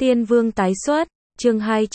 Tiên Vương tái xuất, chương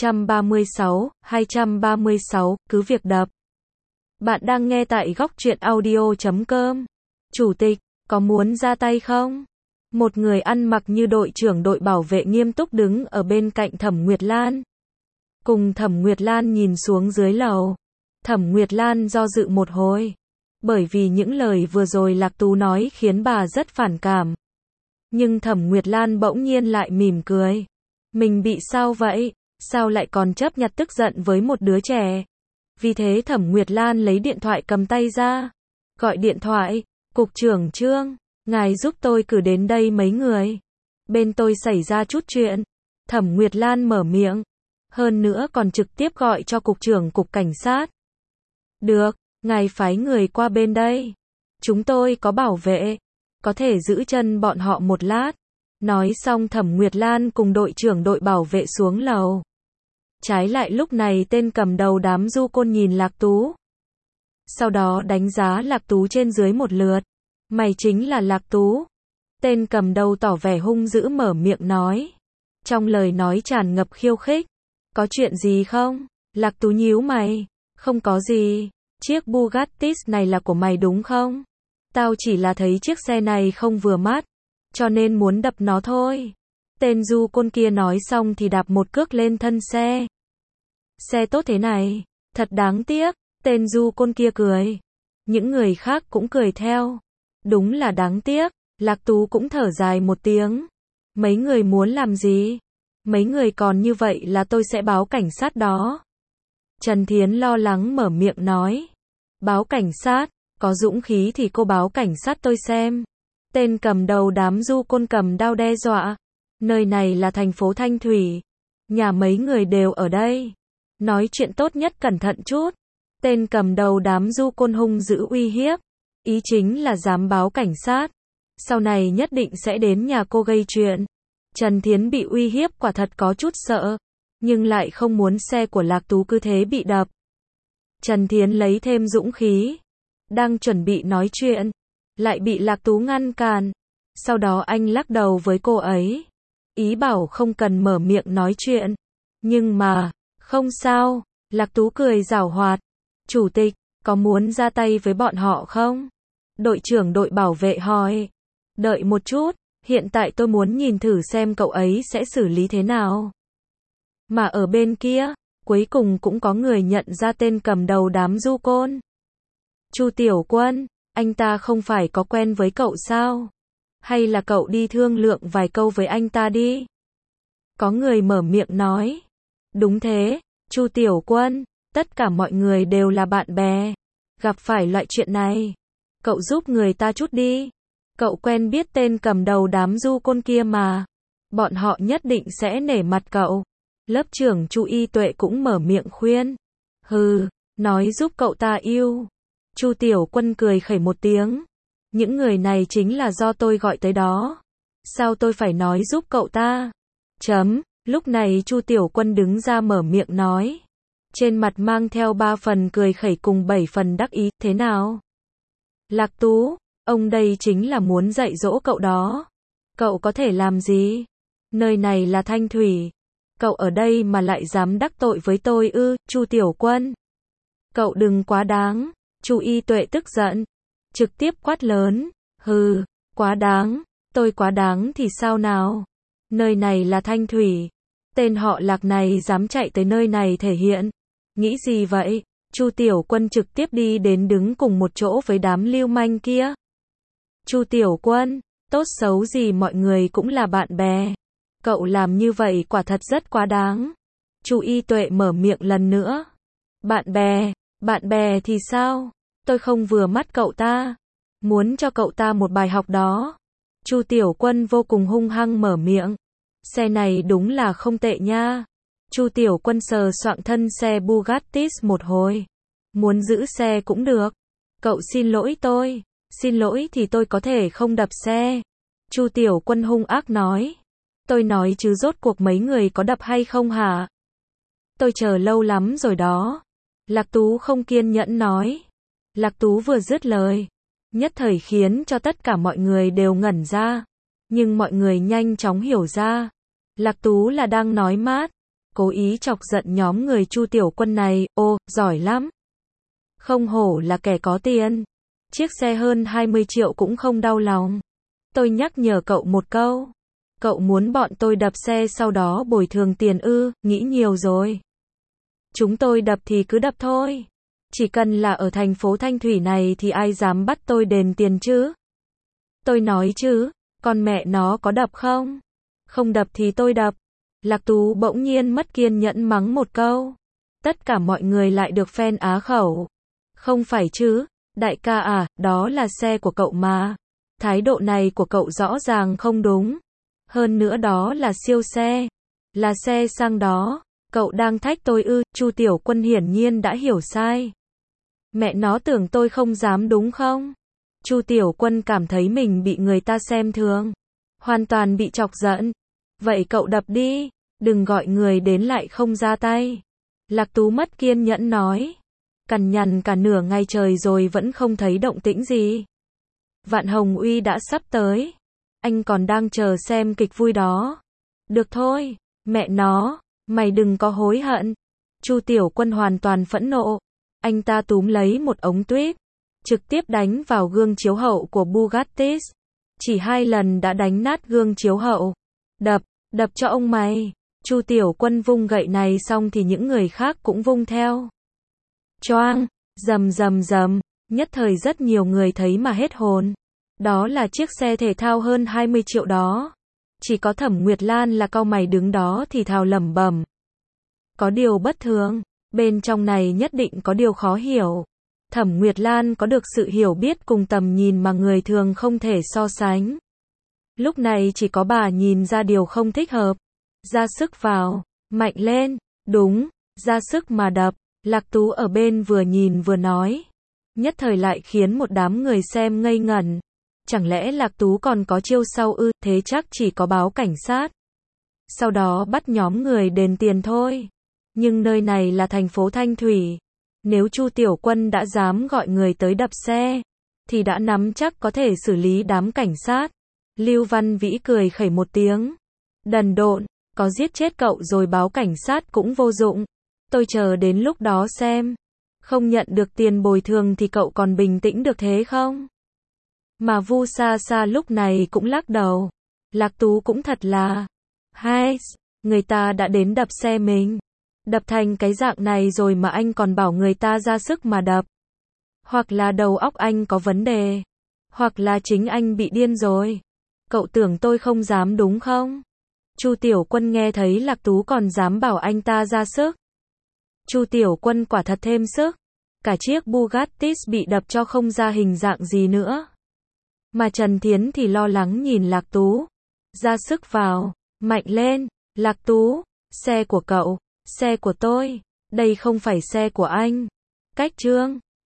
236, cứ việc đập. Bạn đang nghe tại góc truyện audio.com. Chủ tịch, có muốn ra tay không? Một người ăn mặc như đội trưởng đội bảo vệ nghiêm túc đứng ở bên cạnh Thẩm Nguyệt Lan. Cùng Thẩm Nguyệt Lan nhìn xuống dưới lầu. Thẩm Nguyệt Lan do dự một hồi. Bởi vì những lời vừa rồi Lạc Tú nói khiến bà rất phản cảm. Nhưng Thẩm Nguyệt Lan bỗng nhiên lại mỉm cười. Mình bị sao vậy? Sao lại còn chấp nhặt tức giận với một đứa trẻ? Vì thế Thẩm Nguyệt Lan lấy điện thoại cầm tay ra. Gọi điện thoại, Cục trưởng Trương, ngài giúp tôi cử đến đây mấy người. Bên tôi xảy ra chút chuyện. Thẩm Nguyệt Lan mở miệng. Hơn nữa còn trực tiếp gọi cho Cục trưởng Cục Cảnh sát. Được, ngài phái người qua bên đây. Chúng tôi có bảo vệ. Có thể giữ chân bọn họ một lát. Nói xong Thẩm Nguyệt Lan cùng đội trưởng đội bảo vệ xuống lầu. Trái lại lúc này tên cầm đầu đám du côn nhìn Lạc Tú. Sau đó đánh giá Lạc Tú trên dưới một lượt. Mày chính là Lạc Tú. Tên cầm đầu tỏ vẻ hung dữ mở miệng nói. Trong lời nói tràn ngập khiêu khích. Có chuyện gì không? Lạc Tú nhíu mày. Không có gì. Chiếc Bugatti này là của mày đúng không? Tao chỉ là thấy chiếc xe này không vừa mắt. Cho nên muốn đập nó thôi. Tên du côn kia nói xong thì đạp một cước lên thân xe. Xe tốt thế này, thật đáng tiếc. Tên du côn kia cười. Những người khác cũng cười theo. Đúng là đáng tiếc. Lạc Tú cũng thở dài một tiếng. Mấy người muốn làm gì? Mấy người còn như vậy là tôi sẽ báo cảnh sát đó. Trần Thiến lo lắng mở miệng nói. Báo cảnh sát, có dũng khí thì cô báo cảnh sát tôi xem. Tên cầm đầu đám du côn cầm đao đe dọa. Nơi này là thành phố Thanh Thủy. Nhà mấy người đều ở đây. Nói chuyện tốt nhất cẩn thận chút. Tên cầm đầu đám du côn hung dữ uy hiếp. Ý chính là dám báo cảnh sát. Sau này nhất định sẽ đến nhà cô gây chuyện. Trần Thiến bị uy hiếp quả thật có chút sợ. Nhưng lại không muốn xe của Lạc Tú cứ thế bị đập. Trần Thiến lấy thêm dũng khí. Đang chuẩn bị nói chuyện. Lại bị Lạc Tú ngăn cản. Sau đó anh lắc đầu với cô ấy. Ý bảo không cần mở miệng nói chuyện. Nhưng mà, không sao. Lạc Tú cười giảo hoạt. Chủ tịch, có muốn ra tay với bọn họ không? Đội trưởng đội bảo vệ hỏi. Đợi một chút, hiện tại tôi muốn nhìn thử xem cậu ấy sẽ xử lý thế nào. Mà ở bên kia, cuối cùng cũng có người nhận ra tên cầm đầu đám du côn. Chu Tiểu Quân, anh ta không phải có quen với cậu sao? Hay là cậu đi thương lượng vài câu với anh ta đi? Có người mở miệng nói. Đúng thế, Chu Tiểu Quân, tất cả mọi người đều là bạn bè. Gặp phải loại chuyện này, cậu giúp người ta chút đi. Cậu quen biết tên cầm đầu đám du côn kia mà. Bọn họ nhất định sẽ nể mặt cậu. Lớp trưởng Chu Y Tuệ cũng mở miệng khuyên. Hừ, nói giúp cậu ta yêu. Chu Tiểu Quân cười khẩy một tiếng. Những người này chính là do tôi gọi tới đó. Sao tôi phải nói giúp cậu ta? Lúc này Chu Tiểu Quân đứng ra mở miệng nói. Trên mặt mang theo 3 phần cười khẩy cùng 7 phần đắc ý. Thế nào? Lạc Tú, ông đây chính là muốn dạy dỗ cậu đó. Cậu có thể làm gì? Nơi này là Thanh Thủy. Cậu ở đây mà lại dám đắc tội với tôi ư? Chu Tiểu Quân. Cậu đừng quá đáng. Chu Y Tuệ tức giận. Trực tiếp quát lớn. Hừ, quá đáng. Tôi quá đáng thì sao nào? Nơi này là Thanh Thủy. Tên họ Lạc này dám chạy tới nơi này thể hiện. Nghĩ gì vậy? Chu Tiểu Quân trực tiếp đi đến đứng cùng một chỗ với đám lưu manh kia. Chu Tiểu Quân, tốt xấu gì mọi người cũng là bạn bè. Cậu làm như vậy quả thật rất quá đáng. Chu Y Tuệ mở miệng lần nữa. Bạn bè thì sao? Tôi không vừa mắt cậu ta. Muốn cho cậu ta một bài học đó. Chu Tiểu Quân vô cùng hung hăng mở miệng. Xe này đúng là không tệ nha. Chu Tiểu Quân sờ soạng thân xe Bugatti một hồi. Muốn giữ xe cũng được. Cậu xin lỗi tôi. Xin lỗi thì tôi có thể không đập xe. Chu Tiểu Quân hung ác nói. Tôi nói chứ rốt cuộc mấy người có đập hay không hả? Tôi chờ lâu lắm rồi đó. Lạc Tú không kiên nhẫn nói. Lạc Tú vừa dứt lời. Nhất thời khiến cho tất cả mọi người đều ngẩn ra. Nhưng mọi người nhanh chóng hiểu ra. Lạc Tú là đang nói mát, cố ý chọc giận nhóm người Chu Tiểu Quân này, ô, giỏi lắm. Không hổ là kẻ có tiền. Chiếc xe hơn 20 triệu cũng không đau lòng. Tôi nhắc nhở cậu một câu. Cậu muốn bọn tôi đập xe sau đó bồi thường tiền ư, nghĩ nhiều rồi. Chúng tôi đập thì cứ đập thôi. Chỉ cần là ở thành phố Thanh Thủy này thì ai dám bắt tôi đền tiền chứ? Tôi nói chứ, con mẹ nó có đập không? Không đập thì tôi đập. Lạc Tú bỗng nhiên mất kiên nhẫn mắng một câu. Tất cả mọi người lại được phen á khẩu. Không phải chứ, đại ca à, đó là xe của cậu mà. Thái độ này của cậu rõ ràng không đúng. Hơn nữa đó là siêu xe. Là xe sang đó. Cậu đang thách tôi ư? Chu Tiểu Quân hiển nhiên đã hiểu sai. Mẹ nó tưởng tôi không dám đúng không? Chu Tiểu Quân cảm thấy mình bị người ta xem thường. Hoàn toàn bị chọc giận. Vậy cậu đập đi. Đừng gọi người đến lại không ra tay. Lạc Tú mất kiên nhẫn nói. Cằn nhằn cả nửa ngày trời rồi vẫn không thấy động tĩnh gì. Vạn Hồng Uy đã sắp tới. Anh còn đang chờ xem kịch vui đó. Được thôi, mẹ nó, mày đừng có hối hận. Chu Tiểu Quân hoàn toàn phẫn nộ. Anh ta túm lấy một ống tuyết, trực tiếp đánh vào gương chiếu hậu của Bugatti. Chỉ 2 lần đã đánh nát gương chiếu hậu. Đập cho ông mày. Chu Tiểu Quân vung gậy này xong thì những người khác cũng vung theo. Choang, rầm, nhất thời rất nhiều người thấy mà hết hồn. Đó là chiếc xe thể thao hơn 20 triệu đó. Chỉ có Thẩm Nguyệt Lan là cau mày đứng đó thì thào lẩm bẩm. Có điều bất thường, bên trong này nhất định có điều khó hiểu. Thẩm Nguyệt Lan có được sự hiểu biết cùng tầm nhìn mà người thường không thể so sánh. Lúc này chỉ có bà nhìn ra điều không thích hợp. Ra sức vào, mạnh lên, đúng, ra sức mà đập. Lạc Tú ở bên vừa nhìn vừa nói. Nhất thời lại khiến một đám người xem ngây ngẩn. Chẳng lẽ Lạc Tú còn có chiêu sau ư? Thế chắc chỉ có báo cảnh sát. Sau đó bắt nhóm người đền tiền thôi. Nhưng nơi này là thành phố Thanh Thủy. Nếu Chu Tiểu Quân đã dám gọi người tới đập xe, thì đã nắm chắc có thể xử lý đám cảnh sát. Lưu Văn Vĩ cười khẩy một tiếng. Đần độn, có giết chết cậu rồi báo cảnh sát cũng vô dụng. Tôi chờ đến lúc đó xem. Không nhận được tiền bồi thường thì cậu còn bình tĩnh được thế không? Mà Vu Sa Sa lúc này cũng lắc đầu. Lạc Tú cũng thật là. Hai, người ta đã đến đập xe mình. Đập thành cái dạng này rồi mà anh còn bảo người ta ra sức mà đập. Hoặc là đầu óc anh có vấn đề. Hoặc là chính anh bị điên rồi. Cậu tưởng tôi không dám đúng không? Chu Tiểu Quân nghe thấy Lạc Tú còn dám bảo anh ta ra sức. Chu Tiểu Quân quả thật thêm sức. Cả chiếc Bugatti bị đập cho không ra hình dạng gì nữa. Mà Trần Thiến thì lo lắng nhìn Lạc Tú. Ra sức vào, mạnh lên, Lạc Tú, xe của cậu, xe của tôi, đây không phải xe của anh. Cách trương.